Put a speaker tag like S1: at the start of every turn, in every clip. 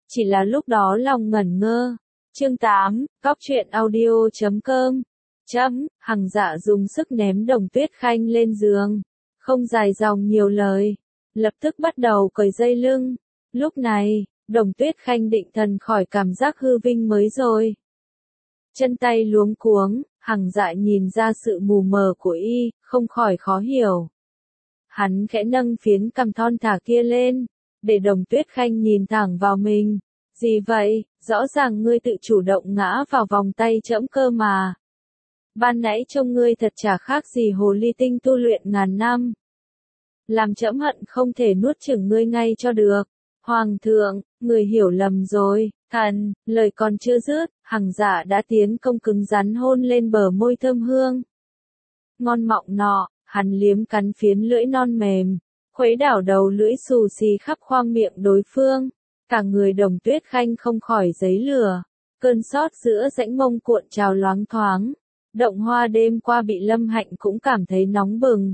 S1: chỉ là lúc đó lòng ngẩn ngơ. Chương 8, Cóc truyện audio.com. Hằng Dạ dùng sức ném Đồng Tuyết Khanh lên giường, không dài dòng nhiều lời, lập tức bắt đầu cởi dây lưng. Lúc này, Đồng Tuyết Khanh định thần khỏi cảm giác hư vinh mới rồi. Chân tay luống cuống, Hằng Dạ nhìn ra sự mù mờ của y, không khỏi khó hiểu. Hắn khẽ nâng phiến cằm thon thả kia lên, để Đồng Tuyết Khanh nhìn thẳng vào mình. Gì vậy, rõ ràng ngươi tự chủ động ngã vào vòng tay trẫm cơ mà. Ban nãy trông ngươi thật chả khác gì hồ ly tinh tu luyện ngàn năm. Làm trẫm hận không thể nuốt chửng ngươi ngay cho được. Hoàng thượng, người hiểu lầm rồi, thần, lời còn chưa dứt, Hằng Dạ đã tiến công cứng rắn hôn lên bờ môi thơm hương. Ngon mọng nọ, hắn liếm cắn phiến lưỡi non mềm, khuấy đảo đầu lưỡi xù xì khắp khoang miệng đối phương. Cả người Đồng Tuyết Khanh không khỏi giấy lửa, cơn sót giữa rãnh mông cuộn trào loáng thoáng. Động Hoa đêm qua bị Lâm Hạnh cũng cảm thấy nóng bừng.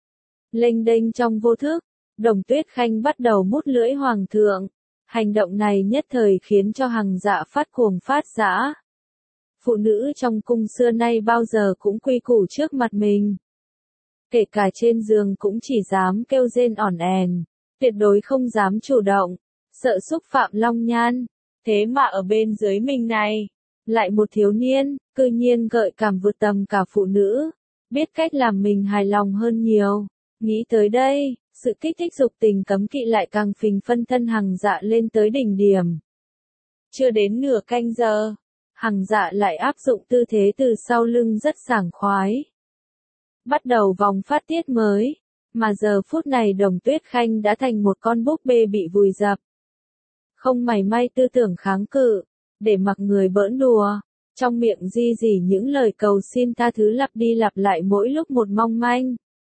S1: Lênh đênh trong vô thức, Đồng Tuyết Khanh bắt đầu mút lưỡi hoàng thượng. Hành động này nhất thời khiến cho Hằng Dạ phát cuồng phát dã. Phụ nữ trong cung xưa nay bao giờ cũng quy củ trước mặt mình. Kể cả trên giường cũng chỉ dám kêu rên ỏn ẻn, tuyệt đối không dám chủ động, sợ xúc phạm long nhan. Thế mà ở bên dưới mình này, lại một thiếu niên, cư nhiên gợi cảm vượt tầm cả phụ nữ, biết cách làm mình hài lòng hơn nhiều. Nghĩ tới đây, sự kích thích dục tình cấm kỵ lại càng phình phân thân Hằng Dạ lên tới đỉnh điểm. Chưa đến nửa canh giờ, Hằng Dạ lại áp dụng tư thế từ sau lưng rất sảng khoái. Bắt đầu vòng phát tiết mới, mà giờ phút này Đồng Tuyết Khanh đã thành một con búp bê bị vùi dập. Không mảy may tư tưởng kháng cự, để mặc người bỡn đùa, trong miệng ri rỉ những lời cầu xin tha thứ lặp đi lặp lại mỗi lúc một mong manh.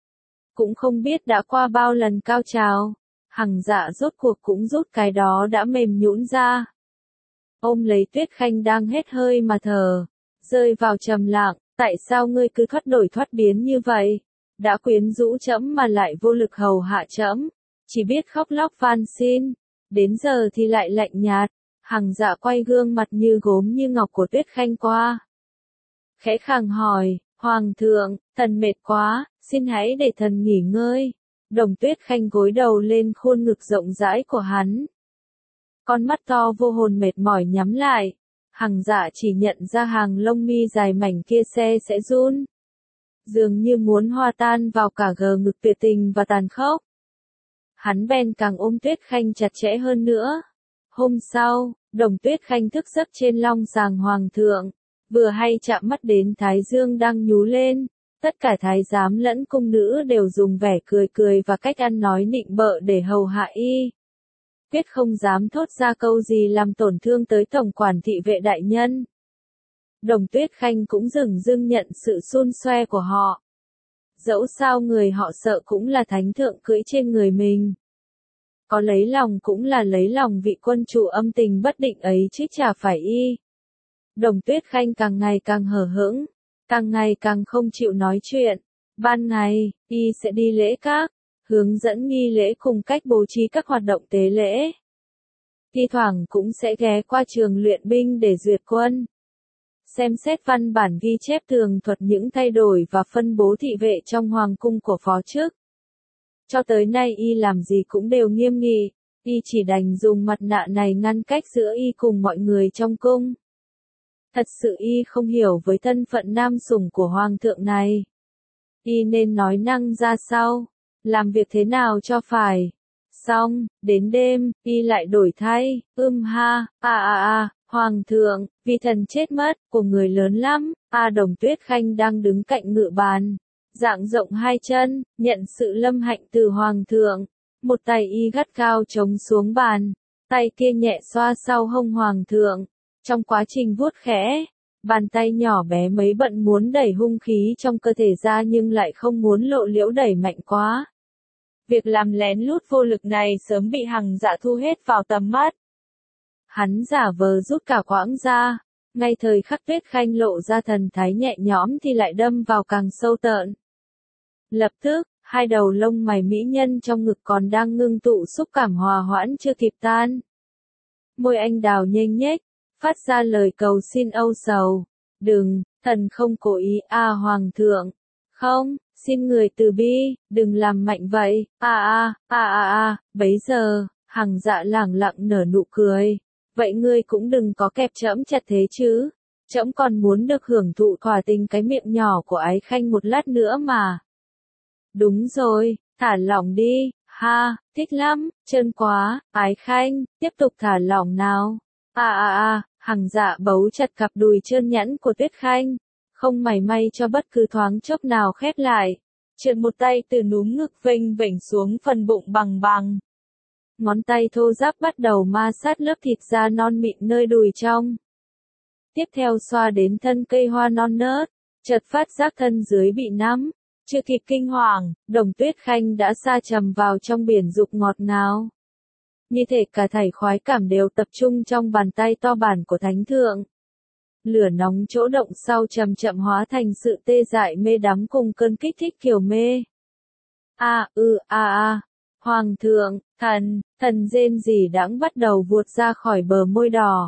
S1: Cũng không biết đã qua bao lần cao trào, Hằng Dạ rốt cuộc cũng rút cái đó đã mềm nhũn ra. Ôm lấy Tuyết Khanh đang hết hơi mà thở, rơi vào trầm lặng, tại sao ngươi cứ thoát đổi thoát biến như vậy? Đã quyến rũ trẫm mà lại vô lực hầu hạ trẫm, chỉ biết khóc lóc van xin, đến giờ thì lại lạnh nhạt. Hằng Dạ quay gương mặt như gốm như ngọc của Tuyết Khanh qua. Khẽ khàng hỏi, Hoàng thượng, thần mệt quá, xin hãy để thần nghỉ ngơi. Đồng Tuyết Khanh gối đầu lên khuôn ngực rộng rãi của hắn. Con mắt to vô hồn mệt mỏi nhắm lại. Hằng Dạ chỉ nhận ra hàng lông mi dài mảnh kia sẽ run. Dường như muốn hòa tan vào cả gờ ngực tuyệt tình và tàn khốc. Hắn bèn càng ôm Tuyết Khanh chặt chẽ hơn nữa. Hôm sau, Đồng Tuyết Khanh thức giấc trên long sàng hoàng thượng, vừa hay chạm mắt đến Thái Dương đang nhú lên, tất cả thái giám lẫn cung nữ đều dùng vẻ cười cười và cách ăn nói nịnh bợ để hầu hạ y. Quyết không dám thốt ra câu gì làm tổn thương tới tổng quản thị vệ đại nhân. Đồng Tuyết Khanh cũng dửng dưng nhận sự xun xoe của họ. Dẫu sao người họ sợ cũng là thánh thượng cưỡi trên người mình. Có lấy lòng cũng là lấy lòng vị quân chủ âm tình bất định ấy chứ chả phải y. Đồng Tuyết Khanh càng ngày càng hờ hững, càng ngày càng không chịu nói chuyện. Ban ngày, y sẽ đi lễ các, hướng dẫn nghi lễ cùng cách bố trí các hoạt động tế lễ. Thi thoảng cũng sẽ ghé qua trường luyện binh để duyệt quân. Xem xét văn bản ghi chép tường thuật những thay đổi và phân bố thị vệ trong hoàng cung của phó chức. Cho tới nay y làm gì cũng đều nghiêm nghị, y chỉ đành dùng mặt nạ này ngăn cách giữa y cùng mọi người trong cung. Thật sự y không hiểu với thân phận nam sủng của hoàng thượng này. Y nên nói năng ra sao, làm việc thế nào cho phải. Xong, đến đêm, y lại đổi thay, Hoàng thượng, vì thần chết mất, của người lớn lắm. Đồng Tuyết Khanh đang đứng cạnh ngự bàn, dạng rộng hai chân, nhận sự lâm hạnh từ hoàng thượng. Một tay y gắt cao chống xuống bàn, tay kia nhẹ xoa sau hông hoàng thượng. Trong quá trình vuốt khẽ, bàn tay nhỏ bé mấy bận muốn đẩy hung khí trong cơ thể ra nhưng lại không muốn lộ liễu đẩy mạnh quá. Việc làm lén lút vô lực này sớm bị Hằng Dạ thu hết vào tầm mắt. Hắn giả vờ rút cả quãng ra, ngay thời khắc Tuyết Khanh lộ ra thần thái nhẹ nhõm thì lại đâm vào càng sâu tợn. Lập tức, hai đầu lông mày mỹ nhân trong ngực còn đang ngưng tụ xúc cảm hòa hoãn chưa kịp tan. Môi anh đào nhếch nhếch, phát ra lời cầu xin âu sầu. Đừng, thần không cố ý hoàng thượng. Không, xin người từ bi, đừng làm mạnh vậy. Bấy giờ, Hằng Dạ lẳng lặng nở nụ cười. Vậy ngươi cũng đừng có kẹp trẫm chặt thế chứ. Trẫm còn muốn được hưởng thụ thỏa tình cái miệng nhỏ của Ái Khanh một lát nữa mà. Đúng rồi, thả lỏng đi, ha, thích lắm, trơn quá, Ái Khanh, tiếp tục thả lỏng nào. Hằng Dạ bấu chặt cặp đùi trơn nhẵn của Tuyết Khanh, không mảy may cho bất cứ thoáng chốc nào khép lại. Trượt một tay từ núm ngực vênh vểnh xuống phần bụng bằng bằng. Ngón tay thô ráp bắt đầu ma sát lớp thịt da non mịn nơi đùi trong. Tiếp theo xoa đến thân cây hoa non nớt, chợt phát giác thân dưới bị nắm. Chưa kịp kinh hoàng, Đồng Tuyết Khanh đã sa trầm vào trong biển dục ngọt ngào. Như thể cả thảy khoái cảm đều tập trung trong bàn tay to bản của Thánh Thượng. Lửa nóng chỗ động sau chậm chậm hóa thành sự tê dại mê đắm cùng cơn kích thích kiểu mê. Hoàng thượng, thần rên rỉ đãng bắt đầu vuột ra khỏi bờ môi đỏ.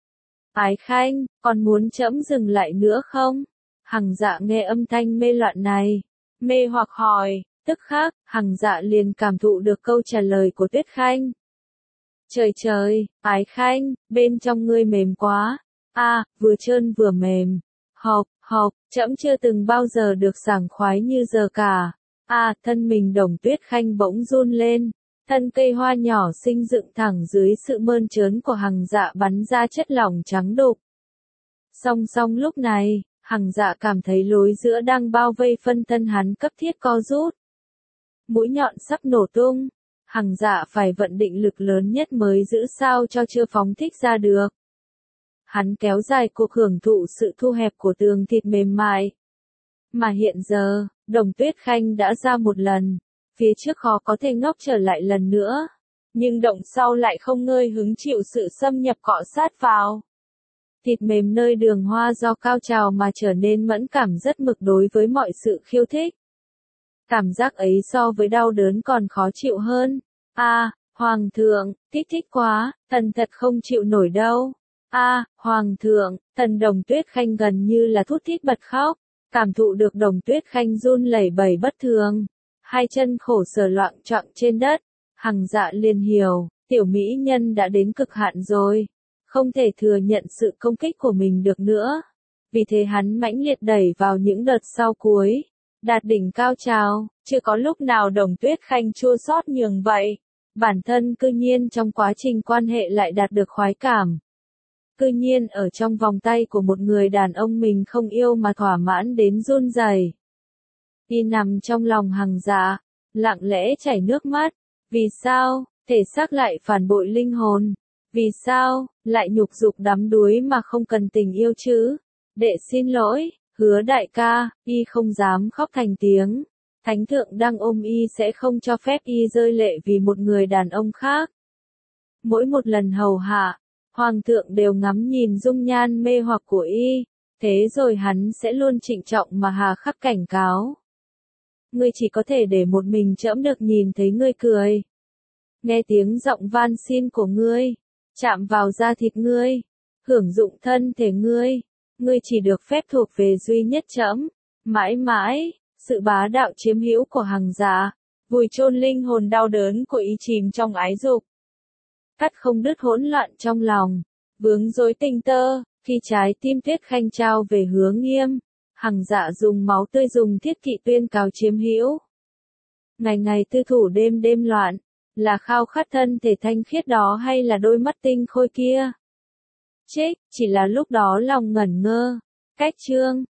S1: Ái Khanh, còn muốn trẫm dừng lại nữa không? Hằng Dạ nghe âm thanh mê loạn này, mê hoặc hỏi, tức khắc, Hằng Dạ liền cảm thụ được câu trả lời của Tuyết Khanh. Trời trời, Ái Khanh, bên trong ngươi mềm quá. Vừa trơn vừa mềm. Hộc, trẫm chưa từng bao giờ được sảng khoái như giờ cả. Thân mình Đồng Tuyết Khanh bỗng run lên. Thân cây hoa nhỏ xinh dựng thẳng dưới sự mơn trớn của Hằng Dạ bắn ra chất lỏng trắng đục. Song song lúc này, Hằng Dạ cảm thấy lối giữa đang bao vây phân thân hắn cấp thiết co rút. Mũi nhọn sắp nổ tung. Hằng Dạ phải vận định lực lớn nhất mới giữ sao cho chưa phóng thích ra được. Hắn kéo dài cuộc hưởng thụ sự thu hẹp của tường thịt mềm mại. Mà hiện giờ, Đồng Tuyết Khanh đã ra một lần, phía trước khó có thể ngóc trở lại lần nữa. Nhưng động sau lại không ngơi hứng chịu sự xâm nhập cọ sát vào. Thịt mềm nơi đường hoa do cao trào mà trở nên mẫn cảm rất mực đối với mọi sự khiêu thích. Cảm giác ấy so với đau đớn còn khó chịu hơn. Hoàng thượng, kích thích quá, thần thật không chịu nổi đâu. Hoàng thượng, thần Đồng Tuyết Khanh gần như là thút thít bật khóc, cảm thụ được Đồng Tuyết Khanh run lẩy bẩy bất thường, hai chân khổ sở loạng choạng trên đất, Hằng Dạ liền hiểu, tiểu mỹ nhân đã đến cực hạn rồi, không thể thừa nhận sự công kích của mình được nữa. Vì thế hắn mãnh liệt đẩy vào những đợt sau cuối, đạt đỉnh cao trào, chưa có lúc nào Đồng Tuyết Khanh chua xót nhường vậy. Bản thân cư nhiên trong quá trình quan hệ lại đạt được khoái cảm. Cư nhiên ở trong vòng tay của một người đàn ông mình không yêu mà thỏa mãn đến run rẩy. Y nằm trong lòng Hằng Dạ, lặng lẽ chảy nước mắt. Vì sao, thể xác lại phản bội linh hồn? Vì sao, lại nhục dục đắm đuối mà không cần tình yêu chứ? Đệ xin lỗi, hứa đại ca, y không dám khóc thành tiếng. Thánh thượng đang ôm y sẽ không cho phép y rơi lệ vì một người đàn ông khác. Mỗi một lần hầu hạ, Hoàng thượng đều ngắm nhìn dung nhan mê hoặc của y, thế rồi hắn sẽ luôn trịnh trọng mà hà khắc cảnh cáo. Ngươi chỉ có thể để một mình trẫm được nhìn thấy ngươi cười. Nghe tiếng giọng van xin của ngươi, chạm vào da thịt ngươi, hưởng dụng thân thể ngươi, ngươi chỉ được phép thuộc về duy nhất trẫm, mãi mãi. Sự bá đạo chiếm hữu của Hằng Dạ, vùi chôn linh hồn đau đớn của y chìm trong ái dục. Cắt không đứt hỗn loạn trong lòng, vướng rối tình tơ, khi trái tim Tuyết Khanh trao về Hứa Nghiêm, Hằng Dạ dùng máu tươi dùng thiết kỵ tuyên cáo chiếm hữu. Ngày ngày tư thủ đêm đêm loạn, là khao khát thân thể thanh khiết đó hay là đôi mắt tinh khôi kia? Chỉ là lúc đó lòng ngẩn ngơ, cách chương.